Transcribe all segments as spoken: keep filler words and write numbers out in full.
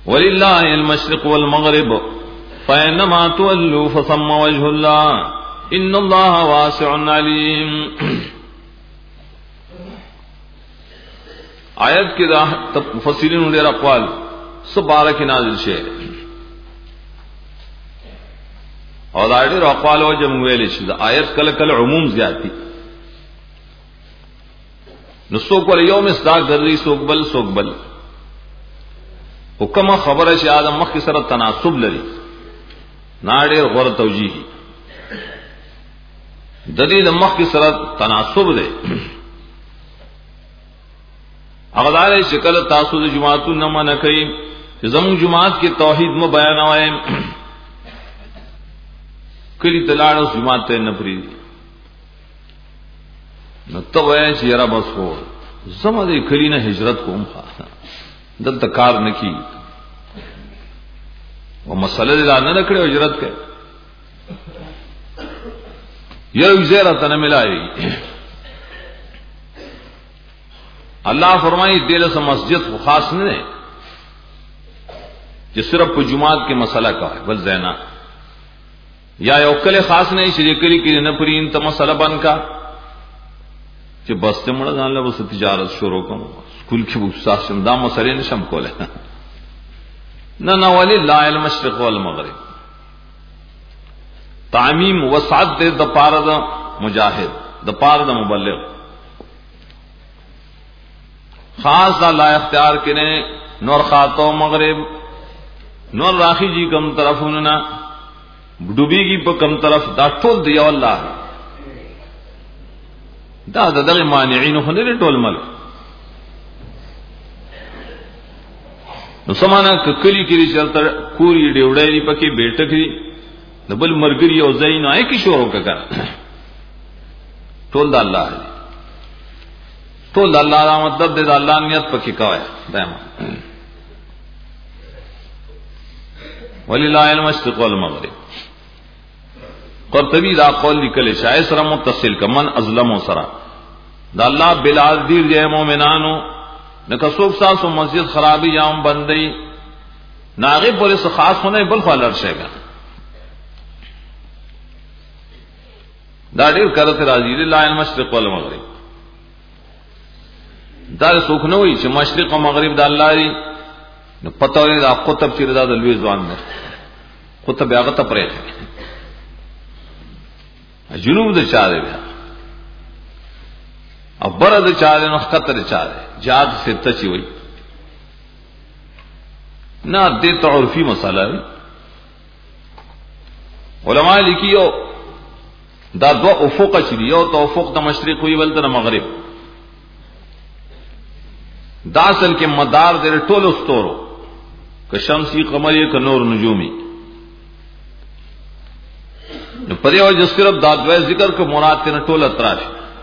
ولله المشرق والمغرب فإنما تولوا فثم وجه الله ان الله واسع علیم. آیت کې دا مفسرین ډېر اقوال سبارک نازل شي او دا ډېر اقوال او جمع ویل شي. دا آیت کله کله عموم زیاتی نو څوک ول یوم اسدا ګرځي څوک بل څوک بل حکم خبره شي ادم مخ سره تناسب لري نا ډېر غور توجیهي د دې د مخ سره تناسب دی. اغدار شکل تاسو د جماعتو نه منع کوي چې زموږ جماعت کې توحید مو بیانوي کلی تلاړو جماعت ته نه پری نو ته وایې چې یاره بس هو زما دې کلی نه هجرت کوم دلته کار نکی و مسله دې نه کړو هجرت کوي یو زیارت نه ملایي. اللہ فرمائی دل سے مسجد کو خاص نہیں ہے جو صرف کو جماعت کے مسئلہ کا ہے بل زینا یا اوکل خاص نہیں شریکری کی نپرین تو مسئلہ بن کا کہ بس تے مڑا جان لے بس تجارت شروع کرو اسکول کی استاد شمدا مسئلے نے شم کولے نہ نہ ولی لا المشرق والمغرب تعمیم وسعت دے د پار د مجاہد د پار د مبلغ خاص دا لا اختیار کنے نور خاتو مغرب نور راخی جی کم طرف اننا ڈوبی گی پا کم طرف دا ٹول دیا اللہ دا دا دا مانعین خنر ٹول مل نو سمانا ککلی کری چلتا کوری ڈیوڑای دی پکی بیٹک دی نبل مرگری او زین آئے کی شوروں کا کر ٹول دا اللہ ہے ټول الله را مطلب دې الله نیت پکې کوي دایمه ولله المشرق والمغرب. قرطبی دا قول لیکل شای سره متصل کمن ازلم سره دا الله بلال دیر دې مؤمنانو نک څوک تاسو مسجد خرابي یام بندي ناغه پولیس خاص ہونے بل فالر شيګا دا ډیر کرته راځي لله المشرق والمغرب. دا څوک نه وي چې مشرق او مغرب د الله دی نو پته ولې دا قطب چې رضا د لوی ځوان نه قطب هغه ته پرې جنوب د چا دی او بر د چا دی نو خطر چا دی جاد سته چی وي نه دې تعرفي مساله علماء لیکيو دا دو افق چې دی یو توفق د مشرق وي بل د مغرب دا اصل کے مدار دے ټول استورو کہ شمسی قمری کہ نور نجومی نو پدې وجه صرف دا دوه ذکر کو مراد ته ټول اطراف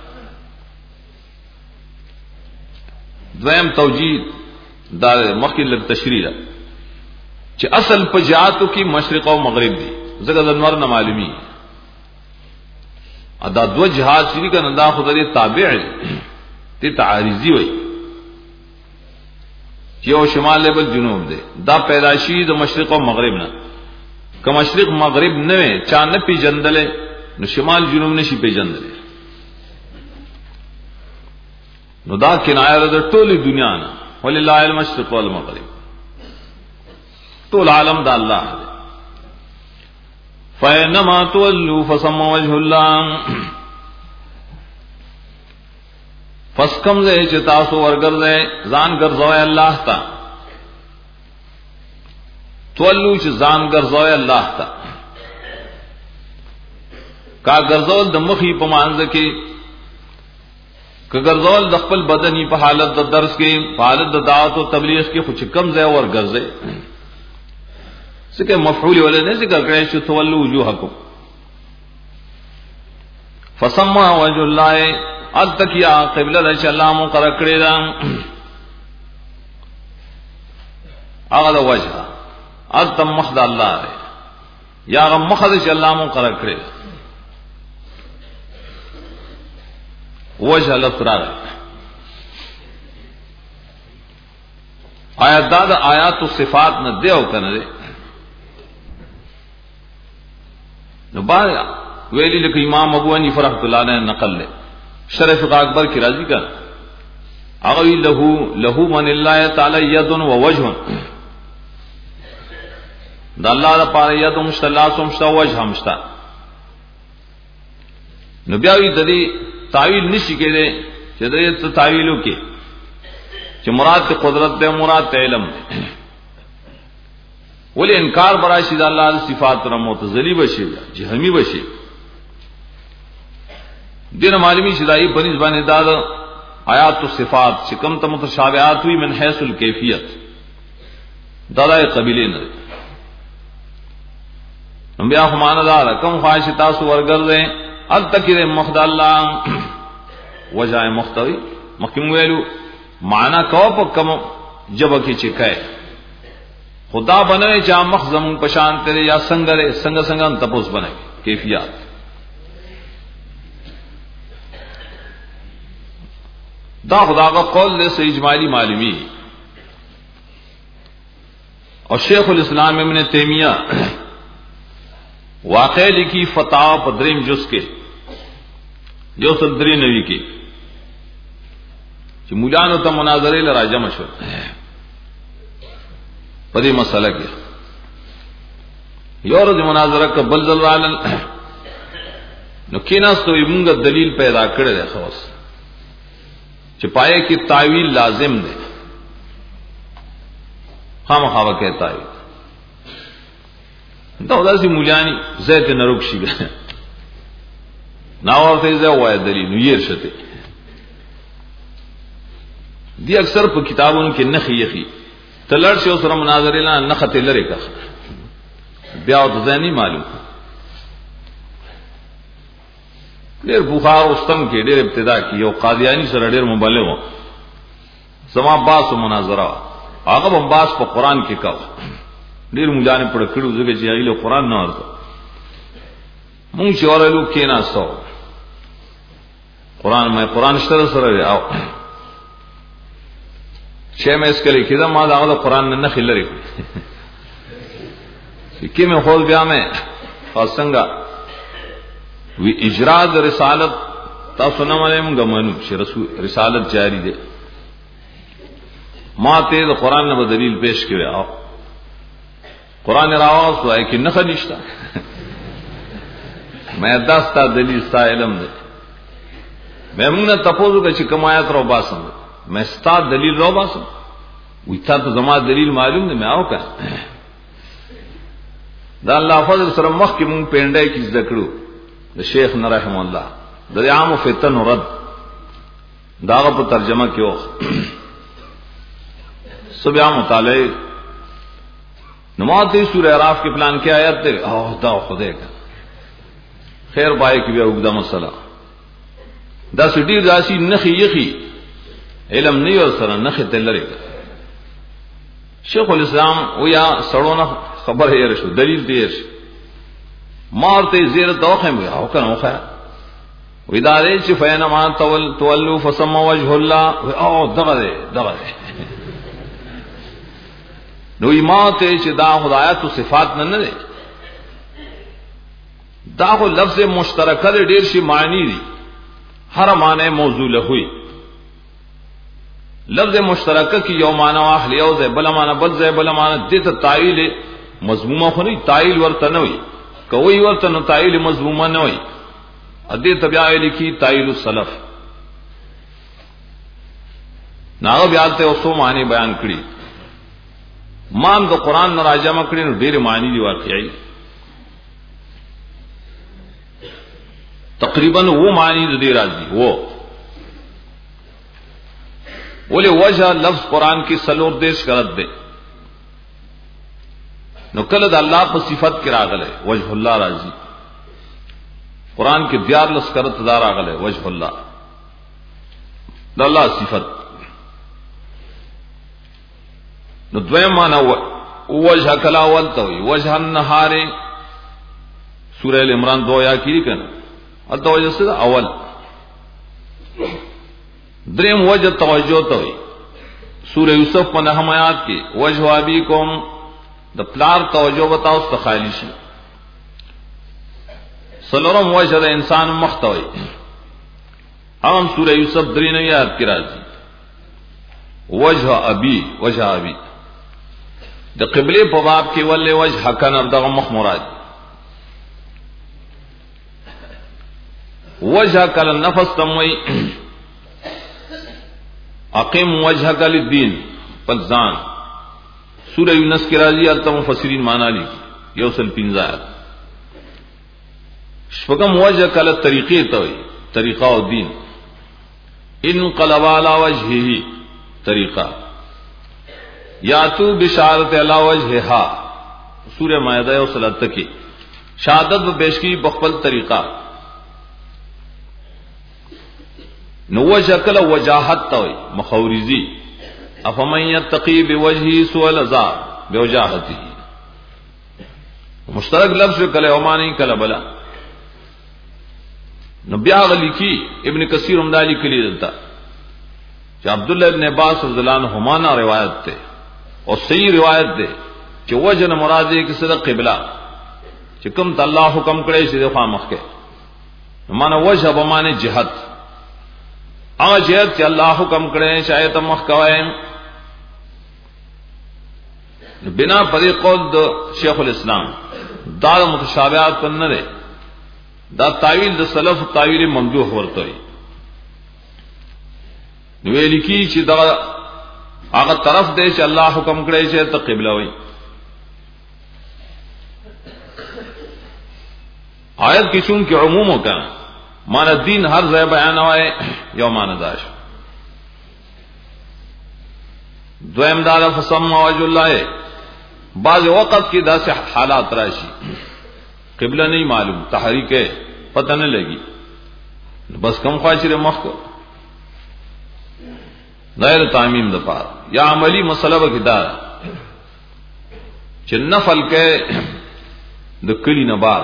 دویم توجیه دا مخکې لږ تشریح ده چې اصل پجاتو کی مشرق او مغرب دی زګر انور نه معلومی ادا دو جهاد شری کا نندا خدای تابع ته تعارضی وای یو شمال له بل جنوب دی دا پیدائشی د مشرق او مغرب نه که مشرق مغرب نه چا نه پی جندل نو شمال جنوب نشي پی جندل نو دا کنایه د ټوله دنیا نه ولله المشرق والمغرب ټول عالم د الله دی فینما تولوا فثم وجه الله پس کم دے چې تاسو ورګرځئ ځان ګرځوي الله تا تولو چې ځان ګرځوي الله تا کا ګرځول د مخې په مانځ کې که ګرځول د خپل بدني په حالت د درس کې په حالت د دعوت او تبلیغ کې خو چې کم ځای ورګرځئ څنګه مفعول ولې نه ذکر کړی چې تولو وجوهکم فثم وجه الله التکیا قبلہ رش اللہ مقرر کرے دا اغد وجہ التم مخد اللہ رے یا غم مخد رش اللہ مقرر کرے وجہ لفرار آیا دا دا آیات و صفات نہ دے او کنه دے نو با ویلی لکه امام ابو حنیفه رحمۃ اللہ نے نقل لے شرف اکبر کی راضی کا اغوی له له من اللہ تعالی ید و وجه دا اللہ دا پاره ید مشتلا سمشتا وجه مشتا نو بیا وی ددی تعویل نشی کړي چې دې تعویلو کې چې مراد ته قدرت ده مراد ته علم ولې انکار براشي د الله د صفات را معتزلی بشي جهمی بشي دین معلومی شدای په نسبت د آیات او صفات چې کوم ته متشابهات وي من حيث الکیفیت دلای قبیله نه بیا هم معنا دا کوم خواهش تاسو ورګرځئ التکر مخد الله وجای مختوی مخکم ویلو معنا کو په کوم جب کی چکای خدا بنوي چا مخزم پشان تیرے یا سنگرے سنگ سنگن تپوس بنائے کیفیات دا خدا کا قول دے سے اجمالی معلومی اور شیخ الاسلام ابن تیمیہ واقع لکھی فتاوی پدریم جز کے جو صدری نبی کی چې مولانو ته مناظره لرا جمع شو په دې مسله کې یو ورځ مناظره قبل ذلال نو کیناستو موږ دلیل پیدا کړل دی خاص چې پائے کې تعویل لازم دی خامخا وکړه تعویل دا ورځي مولانی زید نروک شي نا ورته زه وای دلیل نو یې شته دی اکثر په کتابونو کې نخي یخي تلر شو سره مناظره لا نخته لری کا بیا د ځاني معلوم ډېر بخار واستم کې ډېر ابتدا کې یو قادیانی سره ډېر مبلغ و سما باس مناظره هغه هم باس په قران کې کا ډېر مولانه پړ کړو ځکه چې ایله قران نه ورته مونږ چې اورلو کې نه سو قران مې قران سره سره او چې مې اس کلی کړه ما دا قران نه خلري کې مې خول بیا مې څنګه وی اجرا د رسالت تاسو نه مې موږ منو چې رسول رسالت جاری ده ما ته د قران نه دلیل پیش کړی او قران راوځ وای کې نه خنيشتا مې داستا دلیل ستا علم ده مې موږ نه تاسو کې چې کمایات رو باسم میں ستا دلیل رو باسم وی تا تو زما دلیل معلوم نه میں آو کا دا اللہ فضل سره مخ کې مونږ پینډای کې ذکرو د شیخ نه رحم الله د عام فتن رد داغه په ترجمه کې و سبیا مطالعه نماز سورہ اعراف کے پلان کې آیت ته او دا خدای کا خیر بای کې بیا وګدا مسله دا سټی راشي نخي یخي علم نه یو سره نخه تلری شیخ الاسلام ویا سړونه خبر یې رسو دلیل دی مارته زیر توخه مې او کنه خو ودارې چې فینا ما تول تولوا فسم وجه الله او دغه دغه نو ایماته چې دا خدایات او صفات نه نه دا خو لفظ مشترکه ډیر شي معنی دي ہر معنی موضوع له ہوئی لفظ مشترکہ کی یو معنی واخل یو ذ بل معنی بل ذ بل معنی دت تعیل مضمومه خو نه تعیل ورته نه وي کوي ورته نه تعیل مضمومه نه وي ادي تبع لکی تعیل السلف ناغه بیا ته اوسو معنی بیان کړي مان د قران نه راجمه کړي نو ډېر معنی دي واقعي تقریبا وہ معنی دې راځي وہ ولې وجه لفظ قران کی سلور دیش کرت دے نو کله د الله په صفت کې راغله وجه الله راځي قران کې دیار لس کرت دار راغله وجه الله د الله صفت نو دویم معنا وجه کلا ولته وي وجه النهار سورہ ال عمران دو یا کې کنا الته وجه سره اول دریم وجه توجه ته وي سورہ یوسف په نهم آیات کې وجه ابیکم د پلار توجه بتاو استخالی شي. سلورم وجه د انسان مختوي هم سورہ یوسف درې نه آیات کې راځي وجه ابي وجه ابي د قبله په باب کې ولې وجه کنه دغه مخ مراد وجه کل نفس تموي اقیم وجهک للدین فلزان سورہ یونس کی راضی التم مفسرین معنی لی یوسل پنځه شپږم وجه کل طریقې ته وي طریقہ او دین انقلب علی وجهه طریقہ یاتو بشارت علی وجهها سورہ مائدہ یوسل تک شہادت و پیشکی بخبل طریقہ نو وجهکل وجاهت توي مخورزي افمن يتقي بوجهه سوء العذاب بوجاهته مشترک لفظ کله ومانی کله بلا نو بیا غلی کی ابن کثیر امدالی کلی دلتا چې عبد الله ابن عباس رضی الله عنهما نے روایت ته او صحیح روایت ده چې وجه مراد یې کسه د قبله چې کوم ته الله حکم کړی چې د خامخ کې معنا وجه به معنی جهاد اغه جهاد چې الله حکم کړي شاید مخ کوي بنا پر قول د شیخ الاسلام دا متشابهات پر نه ده دا تعویل د سلف تعویل ممدوح ورته وي نو ویل کی چې دا هغه طرف دی چې الله حکم کړي چې ته قبله وي آیت کی چون کې عموم وکړه مانا دین ہر ځای بیان وای یو مانا داش دویم دار فسم وجه الله بعض وقت کی داسې حالات راشي قبلہ نہیں معلوم تحریک ہے پتہ نہ لگی بس کم خواچر مخ کو غیر تعمیم د پار یا عملی مسئلہ وکدار چې نفل کې د کلی نه بار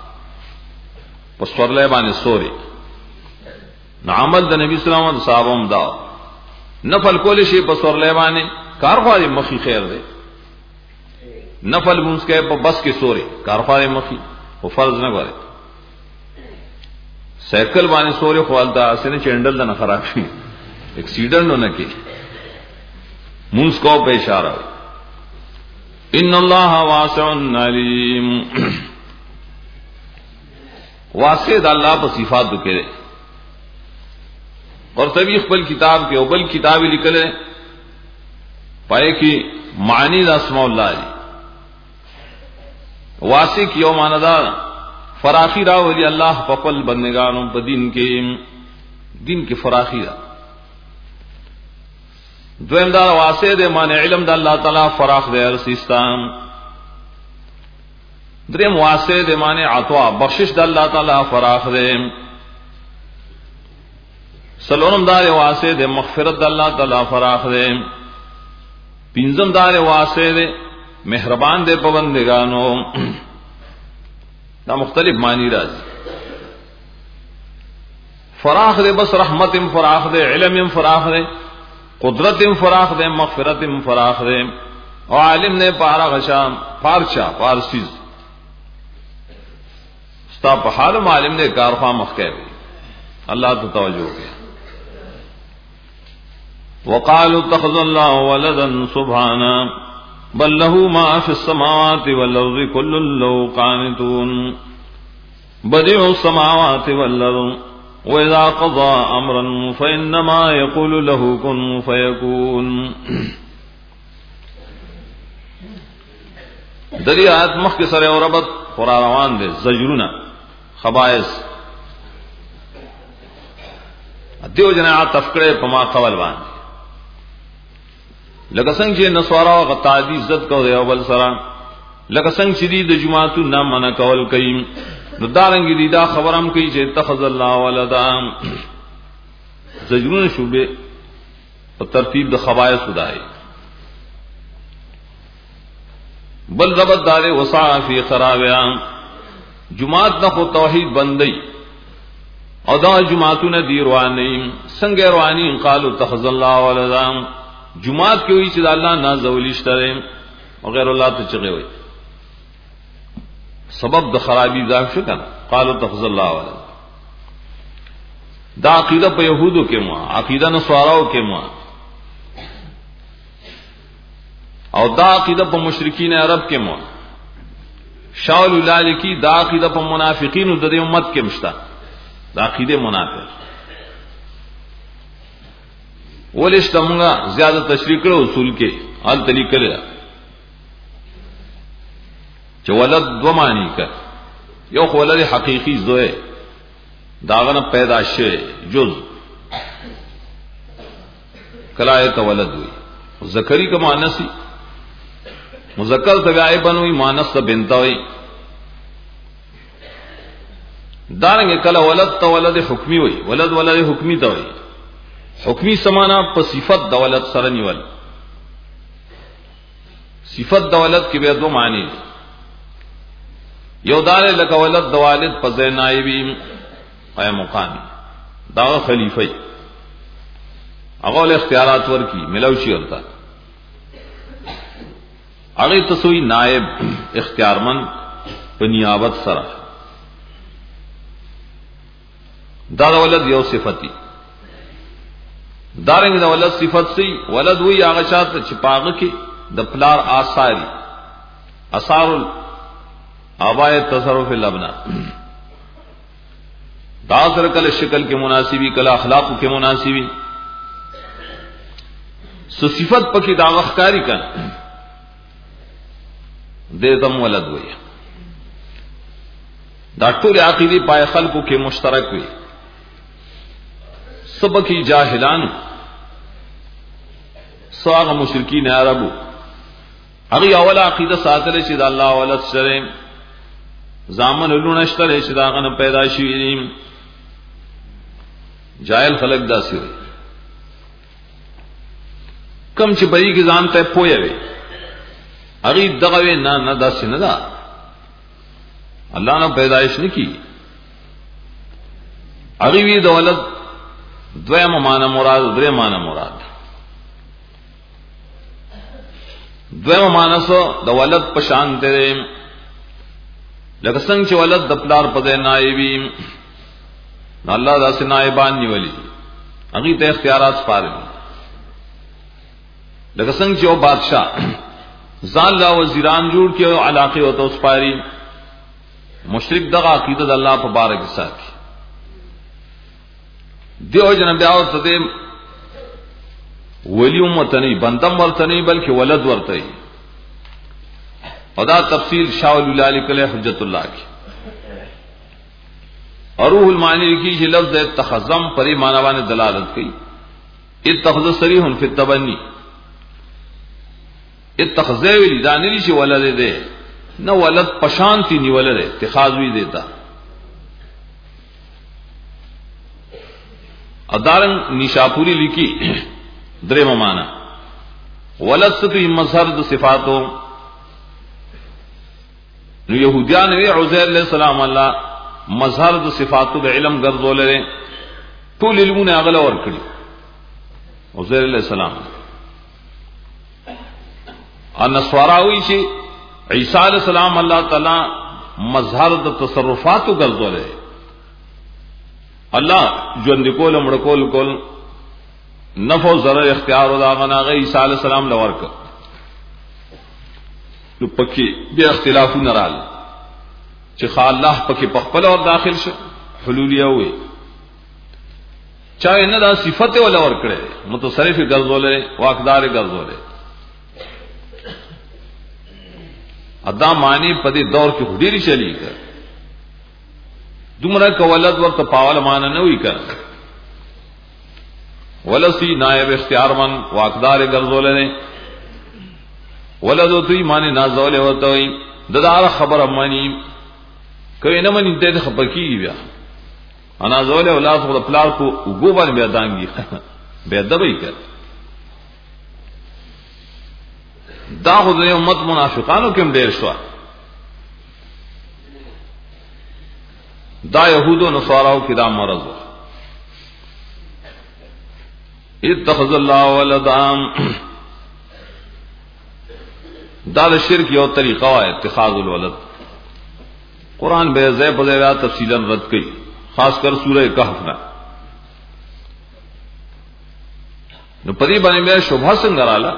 پسور لے باندې سوري نو عمل د نبی صلی الله علیه وسلم صحابم دا نفل کول شي پسور لے باندې کارخواري مخي خیر دی نفل مونږ کې په بس کې سوري کارخواري مخي او فرض نه غواړي سایکل باندې سوري خپلدا اسنه چندل نه خراب شي ایکسیډنټ نه کې مونږ کو په اشاره ان الله واسع علیم واسع د الله په صفات کې اور تبي خپل کتاب کې او بل کتاب لیکل پای کې معنی د اسماء الله دی واسع کیو ماندار فراخی راولی الله په خپل بندگانو په دین کې دین کې فراخی را دویم دا واسع د معنی علم د الله تعالی فراخ دی ارسستان دریم واسع د معنی عطا بخشش د الله تعالی فراخ دی سلورم دا واسع د مغفرت د الله تعالی فراخ دی پنځم دا واسع د مهربان دی پابندگانو دا مختلف معنی راځي فراخ دی بس رحمت فراخ دی علم فراخ دی قدرت فراخ دی مغفرت فراخ دی او عالم نے پارا غشام پارچا پارسیز ستا په حال عالم نے کارخوا مخ کوي الله ته توجه وکړه وقالوا اتخذ الله ولدا سبحانه بل له ما في السماوات والارض كل له قانتون بديع السماوات والارض واذا قضى امرا فانما يقول له كن فيكون دریات مخ کے سره اور ربط قرآن روان دے زجرنا خبائث دیو جنا تفکرے پما قول باندې لکه څنګه چې نسوارا او غتادی عزت کو دی اول سره لکه څنګه چې دی د جمعاتو نام منع کول کوي نو دارنګ دی دا خبرم کوي چې اتخذ الله ولدا زجرون شوبه په ترتیب د خبائث خدای بل ربط دار وسع فی خرابیا جمعات نہ توحید بندئی او دا جمعاتو نہ دی روانی څنګه روانی قالوا اتخذ الله ولدا جمعات کې وی چې الله نازولی شته او غیر الله ته چغه وي سبب د خرابي ځان شو کنه قالو تخذ الله ولا دا عقیده په يهودو کې مو عقیده نصاراو کې مو او دا عقیده په مشرکین عرب کې مو شاول الالکی دا عقیده په منافقینو د دې امت کې مشته دا عقیده منافق ولشتمغه زیاده تشریح کړو اصول کې ال تلی کړل چې ولد دو معنی کا یو ولد حقیقی زوی داغه پیدا شوه جز کلایت ولد وی ذکری کا مانسی مذکر تبعی بنوی مانس بنتوی دارنګ کله ولد تو ولد حکمی وی ولد ولد حکمی تو وی حکمی سمانا په صفت د ولد سره نیول صفت د ولد کې به دوه معنی یو دار لک ولد د والد په ځای نائبی اي مقام دا خلیفہ هغه له اختیارات ورکی ملوشي ورته هغه تسوی نائب اختیارمن په نیابت سره دا ولد یو صفتی دارنګ دا ولد صفت سی ولد وی هغه شاته چې پاغه کې د پلار آثاری اثار آبائے تصرف الابنا دا سره کله شکل کې مناسبی کله اخلاق کې مناسبی سو صفت پکې دا وختاری کړه دې تم ولد وی دا ټول عقیدی پای خلقو کې مشترک وي سبکی جاهلان سواغ مشرکین عربو هغه اول عقیده ساتل چې د الله ولد سره زامن لونشتل چې دا غنه پیدا شي جاهل خلق داسي وي کم چې بری کې ځان ته پوي وي هغه دغه نه نه داسي نه دا الله نه پیدائش نه کی هغه وی د ولد دویمه معنا مراد درې معنا مراد دویمه معنا سو د ولد په شان دی لکه څنګه چې ولد د پلار په ځای نائبی الله داسې نائبان نیولي هغه ته اختیارات سپارل لکه څنګه چې او بادشاہ ځان لا وزیران جوړ کړي او علاقه او تو سپاري مشرک دغه عقیده د الله په باره کې ساتي دیو جن بیا او ته ولی امت نه بندم ورته نه بلکې ولد ورته ای او دا تفصیل شاول الالک علیہ حجت اللہ کی اور روح المعانی کی یہ لفظ اتخذم پری معنی دلالت کی اتخذ صریح فی التبنی اتخذ ویلی دانلی چې ولد دے نہ ولد پشانتی نی ولد اتخاذ وی دیتا ادارن نشاپوری لکی درې معنا ولد ستو مظهر د صفاتو نو يهوديان وی عزير عليه السلام الله مظهر د صفاتو د علم ګرځول لري ټول علمونه اغله ور کړی عزير عليه السلام ان سواراوی چې عيسى عليه السلام الله تعالی مظهر د تصرفاتو ګرځول لري الله ژوند کول مړ کول کول نفع و ضرر اختیار او دا غنا غي عيسى عليه السلام لور ک نو پکې بیا اختلافو نرال چې خا الله پکې پخپل اور داخل شو حلولیه وي چا نه دا صفته ولا ور کړي متصرف ګرځولې واقدار ګرځولې ادا معنی په دې دور کې هډيري چلی کړ دومره کولد ورته پاول مان نه وی کړ ولسی نائب اختیار من واقدار ګرځولې ولدو توی معنی نازولې وته وي ددار خبر مانی کوي نه مني دې خپکی بیا انا زولې اولاد خپل پلار کو وګو باندې بیا دانګي به دبي کړ دا خو د امت منافقانو کوم ډیر شو دا يهودو نصاراو کې دا مرض اتخذ الله ولدا دا د شرک یو طریقہ ہے اتخاذ الولد. قرآن بے زے بزیرا تفصیلا رد کی، خاص کر سورہ کہف میں. نو پدی باندې بیا شبہه څنګه رااله؟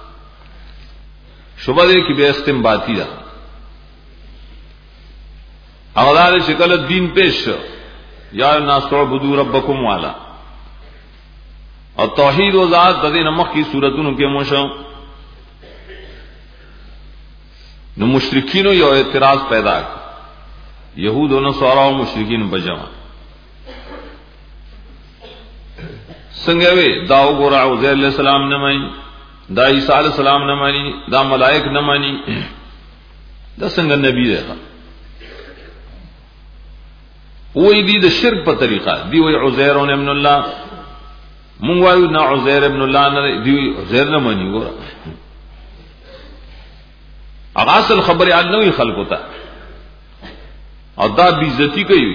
شبہه دې کې به استنباطی ده. اغلال شکل دین پیش یا الناس تعبدوا ربکم والا اور توحید و ذات د دې نمخ کی صورتونو کې موشو. نو مشرکین یو اعتراض پیدا کړ، یہود و نصارا او مشرکین بجما څنګه وی دا وګورا عزیر علیہ السلام نه مانی، دا عیسی علیہ السلام نه مانی، دا ملائک نه مانی، دا څنګه نبی دی؟ وې دي د شرک په طریقه دی، وی عزیر ابن الله، مونږ وایو نه عزیر ابن الله نه دی، عزیر نه مانی. ګورا اغاصل خبر یاد نه وی خلق ہوتا اور دا بیزتی کوي.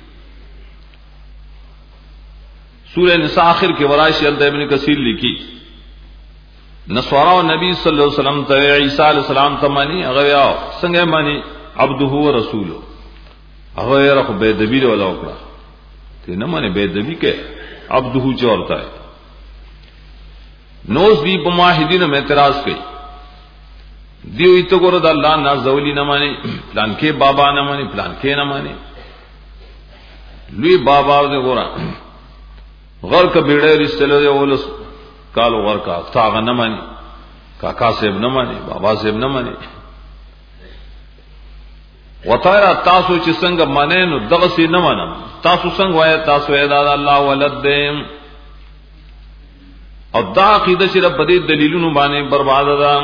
سورہ نساء آخر کے ورائش الد ابن کثیر لکھی نصارا و نبی صلی اللہ علیہ وسلم ته عیسی علیہ السلام ته مانی، هغه یو څنګه مانی عبده و رسوله، هغه یې رخ به دبی ولا وکړه ته نه مانی به دبی کې عبده چورتا ہے. نوز دی په موحدینو میں اعتراض کړي، دیو ایتو ګور د الله نازولی نه مانی، پلان کې بابا نه مانی، پلان کې نه مانی. لوی بابا دې ګورا غر کا بیڑے رشتلو دے اولس کالو غر کا افتاغ نہ مانی، کاکا صاحب نہ مانی، بابا صاحب نہ مانی. وطایرا تاسو چې څنګه مانې نو دغه سي نه مانم، تاسو څنګه وای تاسو اې دا الله ولد دې او دا عقیده چې رب دې دلیلونو باندې برباد ده.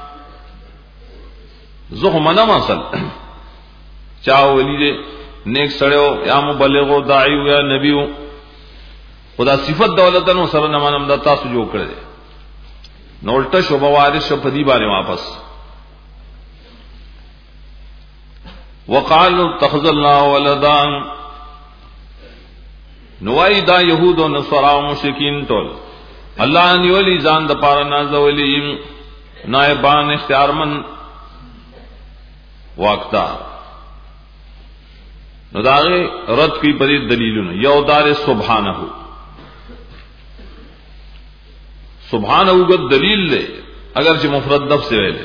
زه هم نه مسل چا ولی دې نیک سړیو یا مبلغو داعی یا نبیو خدا صفت دولتن سره نه مانم، دا تاسو جوړ کړل نو الټه شوبه وارث شو پدی باندې واپس. وقالوا اتخذ الله ولدا، نوای دا یهود او نصارا او مشرکین ټول الله نیولی ځان د پاره نازولی نائبان اختیارمن واقتا. نو داغه رد کی پدی دلیلونه یو دار سبحانه، سبحانہ وګد دلیل لے اگر چې مفرد لفظ سے ویلے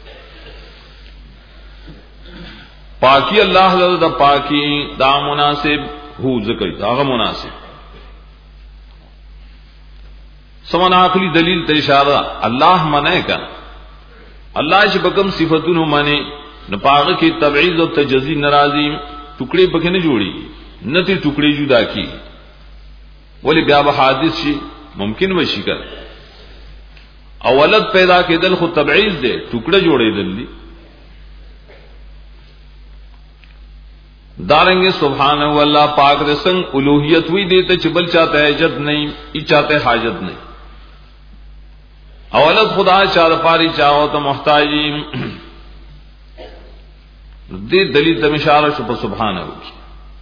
پاکی اللہ دا پاکی دا مناسب ہو ذکر دا مناسب سمن عقلی دلیل تے اشارہ اللہ منع کا اللہ چې بکم صفاتونو معنی نہ پاک کی تبعیض و تجزی ناراضی ٹکڑے پکې نه جوړي نه تی ټکڑے جدا کی ولی بیا به حادث شي ممکن وشي کړ. اولد پیدا کېدل خو تبعیض دے، ټکړه جوړېدل دي. دارنګ سبحان الله پاک رسنګ الوهیت وی دیتے چې بل چاته حاجت نہیں، ای چاته حاجت نہیں. اولد خدا چار پاری چاہو تو محتاجی دې دلیل ته اشاره شو په سبحانه وکي.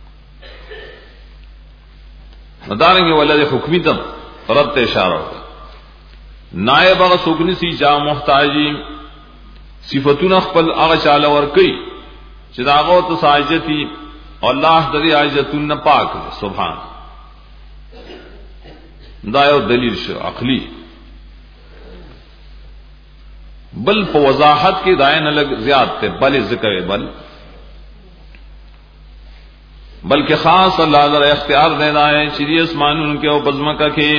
دارنګ ولله حکمی تم رب ته اشاره وکړه. نائب هغه سوکنی سی جا محتاجی صفاتون خپل هغه چاله ور کوي چې داغه تو ساجتی الله د دې عاجتون نه پاک سبحان. دا یو دلیل شو عقلی. بل په وضاحت کې دای نه لګ زیات ته بل ذکر بل بلکہ خاص اللہ تعالی اختیار دینا ہے چیز اسمانوں کے او بزمکا کے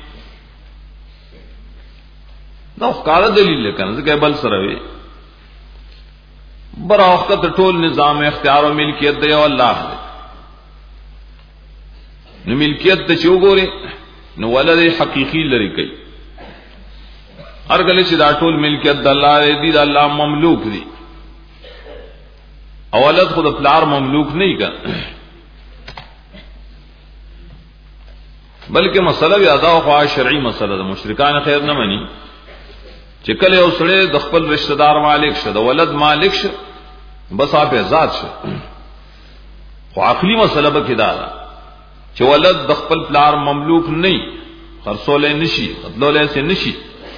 نو ښکار دلیل لکنه ځکه بل سره وي بر وخت ټول نظام اختیار او ملکیت دی او الله دی. نو ملکیت ته چوغوري نو ولر حقيقي لري کوي هر کله چې دا ټول ملکیت د الله دی، د الله مملوک دی. اولاد خود پلار مملوک نه کړ بلکہ مسئلہ یاد او خوا شرعی مسئلہ د مشرکان خیر نه مني چې کله یو سړی د خپل رشتہ دار مالک شه، د ولد مالک شه، بس آپ ذات شه. خو عقلی مسئلہ به کدا چې ولد د خپل پلار مملوک نه خرصولې نشي بدلولې سي نشي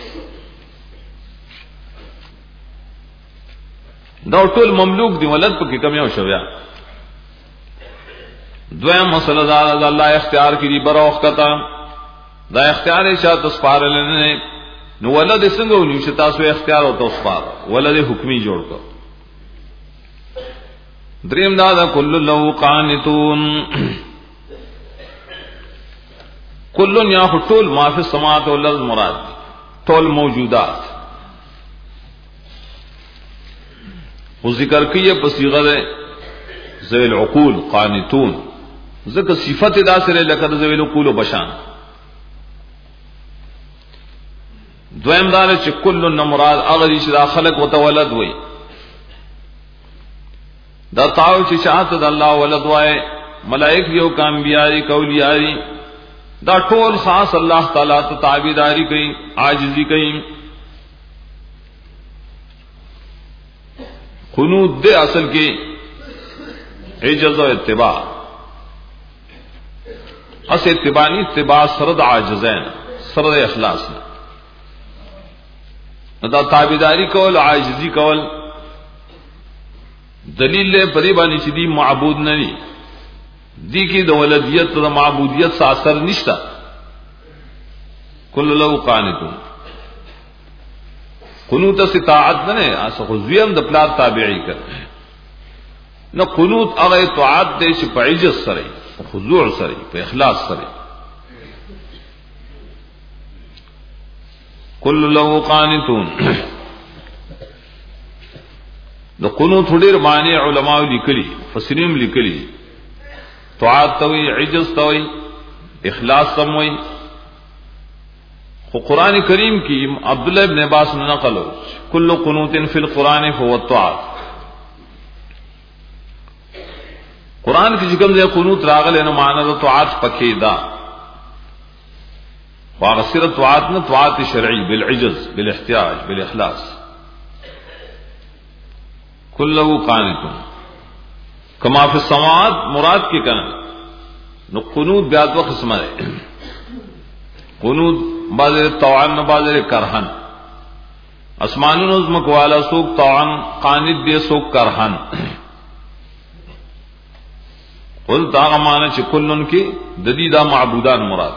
دا ټول مملوک دی ولادت په کې کم یو شویا دویم مسله دا الله اختیار کړي بروخ کتا دا اختیار یې شاته سپارل نه نو ولادت څنګه ونیو چې تاسو اختیار او تاسو سپار ولادت حکمی جوړ کو دریم دا دا کل لو قانتون کل یا طول ما فی السماوات والارض مراد طول موجودات وہ ذکر کیے بصیغہ ذوی العقول قانتون ذکر صفت دا سره لکه ذوی العقول بشان دویم دار چې کل مراد اغلی چې خلق وتولد وای دا تاو چې شاعت د الله ولد وای ملائک یو کام بیاری کولیاری دا ټول خاص الله تعالی ته تابعداري کوي عاجزی کوي قنوت دے اصل کې عجز او اتباع اس اتباعی اتباع سرد عاجزین سرد اخلاص دا تابعداري کول عاجزی کول دلیل له پری باندې چې دی معبود نه دي دی کې د ولدیت او معبودیت څخه اثر نشتا کل لو قانتون قنوت استطاعت نه اسه خزویم د پلار تابعی کړ نو قنوت هغه اطاعت دې چې په عجز سره په خضوع سره په اخلاص سره کل لو قانتون د قنوت ډېر معنی علماء لیکلي فسرین لیکلي طاعت توي عجز توي اخلاص سموي خو قران کریم کی عبد الله ابن عباس نے نقل کل قنوت فی القران فهو الطاعت قران کی کوم ځای قنوت راغله نو معنی د طاعت پکې دا واغسر طاعت نه طاعت شرعی بالعجز بالاحتیاج بالاخلاص کلو قانتون کما فی السماوات مراد کی کنا نو قنوت بیا دو قسمه ده قنوت بعض طوعن بعض کرهن اسمانونو زمک والا سوق طوعن قانت دے سوق کرهن قل تا معنا چې کلن کی ددیدا معبودان مراد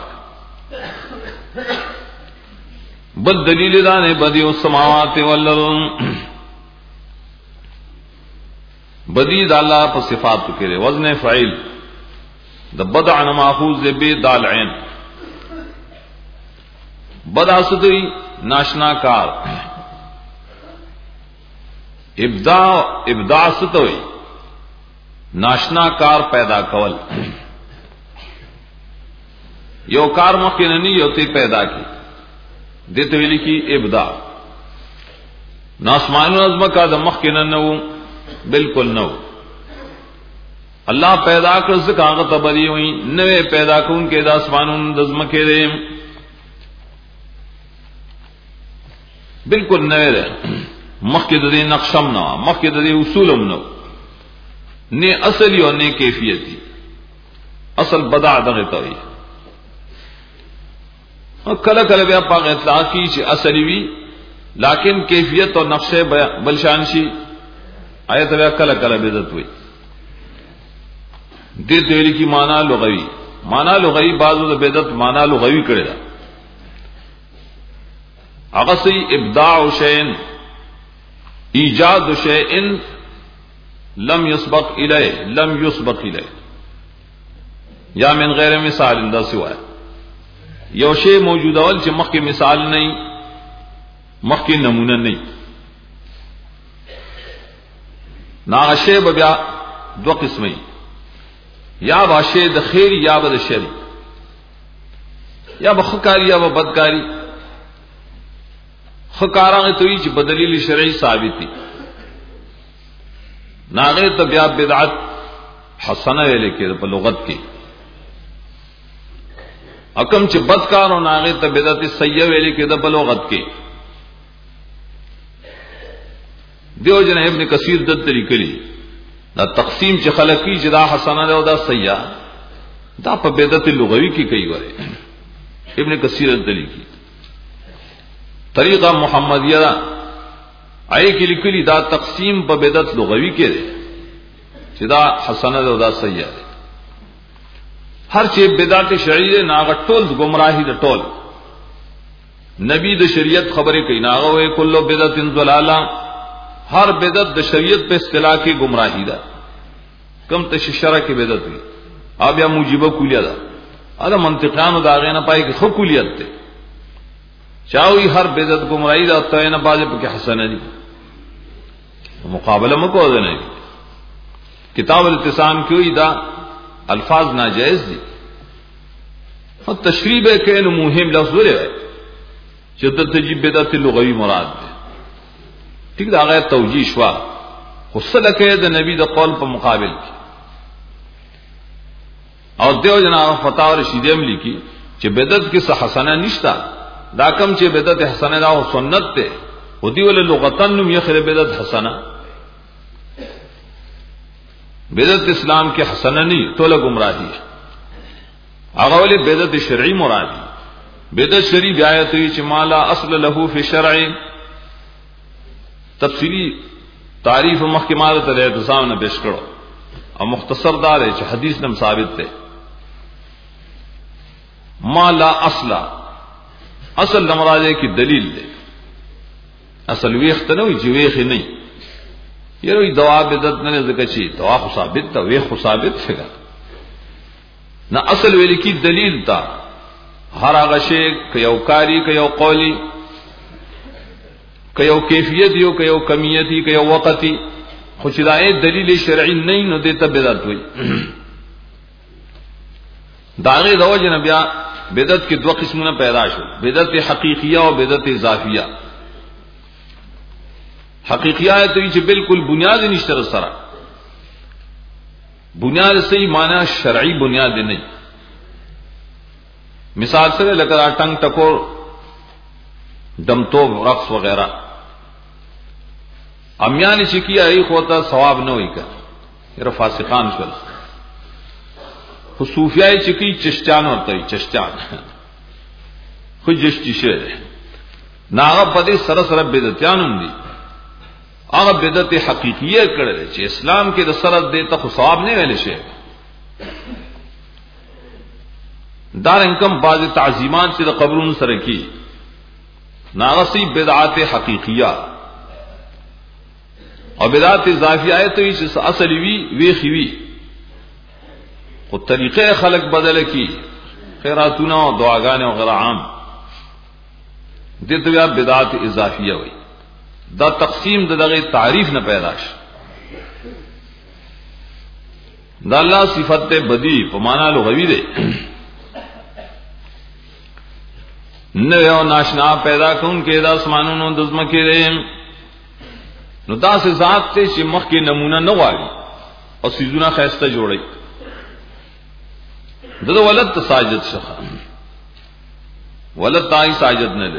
بل دلیل دا نه بدیو السماوات والارض بدید الله په صفات کې وزن فعیل د بدع نه ماخوذ به دال عین بدع ستوي ناشنا کار ابداع ابداع ستوي ناشنا کار پیدا کول یو کار مخکې نه یو ته پیدا کی دته ویل کی ابداع ناسمانو ازما کا د مخکې نه نو بالکل نو اللہ پیدا کر زکاغ تبری ہوئی نوے پیدا کون کے داسمانون دزم کے دے بالکل نوے دے مخکد دے نقشم نو مخکد دے اصولم نو نے اصلی اور نے کیفیتی اصل بدع دغتا ہوئی کل کل بیا پاک اطلاقی چی اصلی وی لیکن کیفیت اور نقش بلشانشی آیت بیا کل کل بدعت ہوئی دې ویل کی معنا لغوی معنا لغوی بعضو د بدعت معنا لغوی کړي دا هغه سي ابداع شيء ایجاد شيء لم يسبق الیه لم يسبق الیه یا من غیر مثال دا سوا یو شی موجود اول چې مخکې مثال نه مخکې نمونه نه ناغشه بیا دو قسمه یا باشه د خیر یا بد شر یا بخکاری یا بدکاری خکارانه توی چې بدلیل شرعي ثابت دي ناغه ته بیا بدعت حسنه ویل کې په لغت کې حکم چې بدکارو ناغه ته بدعت سیئه ویل کې په لغت کې دیو جن ابن کثیر د طریقې لري دا تقسیم چې خلقی چې دا حسنه ده او دا سیئه دا په بدعت لغوی کې کوي وره ابن کثیر دلی کی طریقہ محمدیہ آئے کی لکلی دا تقسیم پا بدعت لغوی کے دے چی دا حسنہ دا دا سیئہ دے ہر چی بدعت شرعی دے ناغا ٹول گمراہی دا ٹول نبی دا شریعت خبریں کئی ناغا ہوئے کلو بدعت ضلالہ ہر بدعت دا شریعت پہ اصطلاح کی گمراہی دا کم تششرہ کی بدعت ہوئی اب یا موجبہ کولیہ دا ادا منطقیانو دا غینا پائی کہ خو کولیت تے چاہوئی ہر بدعت گمراہی دا توینا بازے پہ کہ حسنہ دی مقابلہ مکو دا نہیں کتاب الاتسام کیوئی دا الفاظ ناجائز دی اور تشریب ہے کہ انو مہم لفظ بولے ہوئے جدت تجیب بدعت لغوی مراد دے ٹھیک دا غیر توجیہ شوا خصہ لکے دا نبی دا قول پا مقابل کی اور دیو جناب فتح رشیدیم لکھی چھ بدعت کس حسنہ نشتا دا کم چھ بدعت حسنہ دا سنت تے خودی والے لغتن نم یخر بدعت حسنہ بدعت اسلام کے حسنہ نہیں تو گمراہی آغا والی بدعت شرعی مرادی بدعت شرعی بیایت ہوئی چھ مالا اصل لہو فی شرعی تفصیلی تعریف محکمات الاعتصام نے پیش کرو اور مختصر دار ہے چھ حدیث نم ثابت تے ما لا اصلا اصل نمراجے کی دلیل دے اصل ویخت نوی چی ویخی نہیں یہ روی دعا بدت نے ذکر چی دعا خو ثابت تا ویخ خو ثابت فکر نہ اصل ویلی کی دلیل تا ہر آغا شیک کیو کاری کیو قولی کیو کیفیت یو کیو کمیتی کیو وقتی خوش دائے دلیل شرعی نہیں نو دیتا بدعت ہوئی داغی دو جنبیا بدعت کے دو قسموں پیدا شو بدعت حقیقیہ اور بدعت اضافیہ حقیقیہ ہے تو یہ بالکل بنیاد نشتر سرا بنیاد سے ہی مانا شرعی بنیاد نہیں مثال سے لگا ٹنگ ٹکور دمتوب رقص وغیرہ امیان چکیا ایک ہوتا ثواب نہ ہوئی کر یہ فاسقان شل صوفیائی چکی چشتیان ہوتا ہی چشتیان خود جشتی شیر ناغا پدے سرسر بدتیان ہوں دی آغا بدت حقیقیہ کردے چھ اسلام کے سرد دیتا خو ثواب نہیں ویلے شیر دار انکم بعض تعظیمان سے دا قبرون سرکی ناغا سی بدعات حقیقیہ اور بدعات اضافی آئے تو اس اصلی وی ویخی وی خود طریقے خلق بدل کی خیراتونا و دعاگانے وغیرہ عام دیتو یا بدعات اضافیہ ہوئی دا تقسیم دا دغی تعریف نہ پیداش دا اللہ صفت بدی پمانا لغوی دے نوے و ناشنا پیدا کن کے دا سمانون دزمہ کے دے نو دا سے ذات تے چھ مخ کے نمونہ نوالی اور سیزونا خیستہ جوڑی دو ولد تا ساجد شخا ولد تائی ساجد نہ دے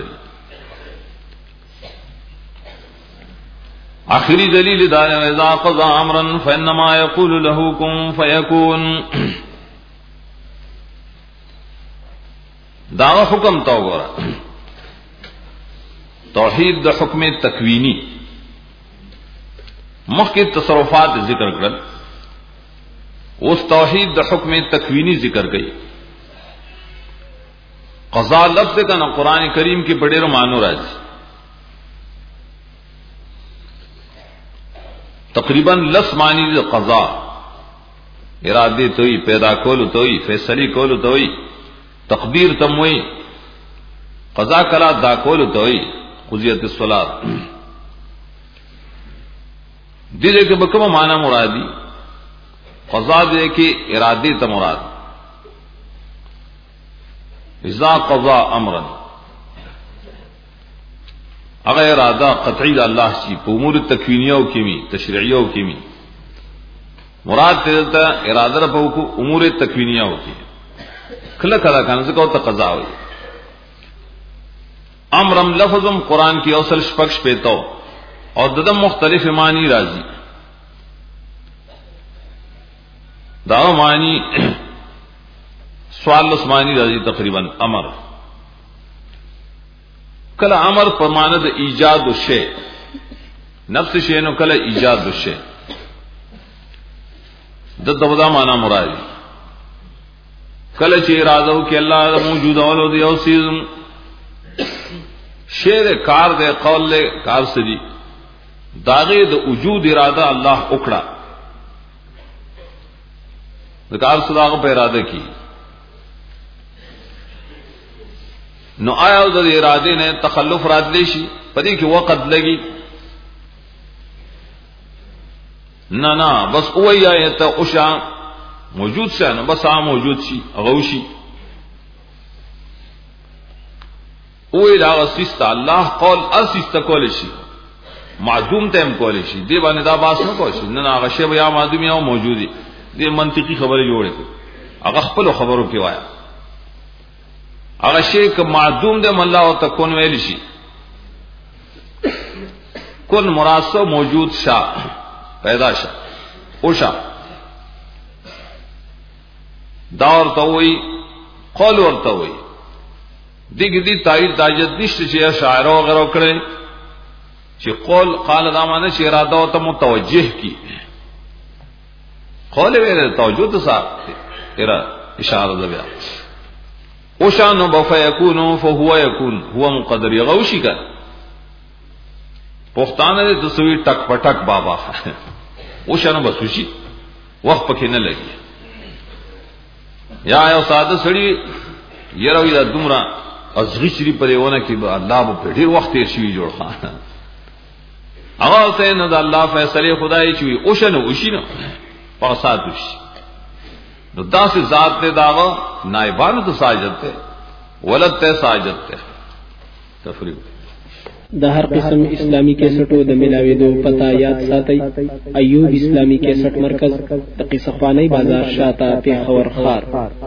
آخری دلیل دار اذا قضا امرا فانما يقول له كن فيكون دعوی حکم تو گورا توحید دا حکم تکوینی مخ کے تصرفات ذکر کرل اس توحید دا حکم تکوینی ذکر گئی قضا لفظ کا نا قرآن کریم کی بڑے معنی راج تقریباً لس معنی دا قضا ارادے توئی پیدا کولو توئی فیصلی کولو توئی تقدیر تموئی قضا کلا دا کولو توئی قضیت الصلاۃ دے کے بکم معنی مرادی قضا دے کے ارادے تمراد اذا قضا امرا اگر ارادہ قطعی اللہ چی امور تکوینیوں کی می تشریعیوں کی می مراد تیرتا ارادہ رفو کو امور تکوینیوں کی کھلا کھلا کھانا سے کہو تا قضا ہوئی امرم لفظم قرآن کی اوصل شپکش پیتو اور ددم مختلف معنی راضی داو معنی سوال لس معنی راضی تقریباً امر کله امر په معنی د ایجاد شی نفس شی نو کله ایجاد شی د دغه معنا مراد کله چې اراده وکي الله موجود اولو دی او سیزم شعر کار دے قول لے کار سدی داغه د وجود اراده الله وکړه د کار صداغه په اراده کی نو آیا د اراده نه تخلف راتلی شي پدې کې وخت لګي نه نه بس اویا ایت اوشا موجود شه نه بس عام موجود شي غوشي اوی دا اسست الله قول اسست کول شي معدوم تم کول شي دی باندې دا باس نه کوشي نه هغه شی یا معدوم یا موجودي دی منطقي خبره جوړه هغه خپل خبرو کې وایا هغه شی ک معدوم د الله او تکون ویل شي کون مراسو موجود شا پیدا شا او شا دا ورته وی قول ورته وی دیګ دي تایید داجت نشته چې شاعر او غیره کړي چې قول قال دا معنی چې اراده او ته متوجه کی قول ویل توجه ته سات ارا اشاره ده بیا او شان بفیکون فهو یکون هو مقدر یغوشی کا پښتانه د تسوی ټک پټک بابا او شان بسوشي وخت پکې نه لګي یا یو ساده سړی یره دا دومره ازغی شری پرېونه کې الله په ډیر وخت یې شي جوړ خان هغه ته نه د الله فیصله خدای چوي او شنو وشینو پاسات وشي نو داسې ذات ته داغه نائبانو ته ساجد ته ولد ته ساجد ته تفریح د هر قسم اسلامی کیسټو د ملاويدو پتا یاد ساتي ایوب اسلامی کیسټ مرکز د قصه خوانی بازار شاته پیښور خار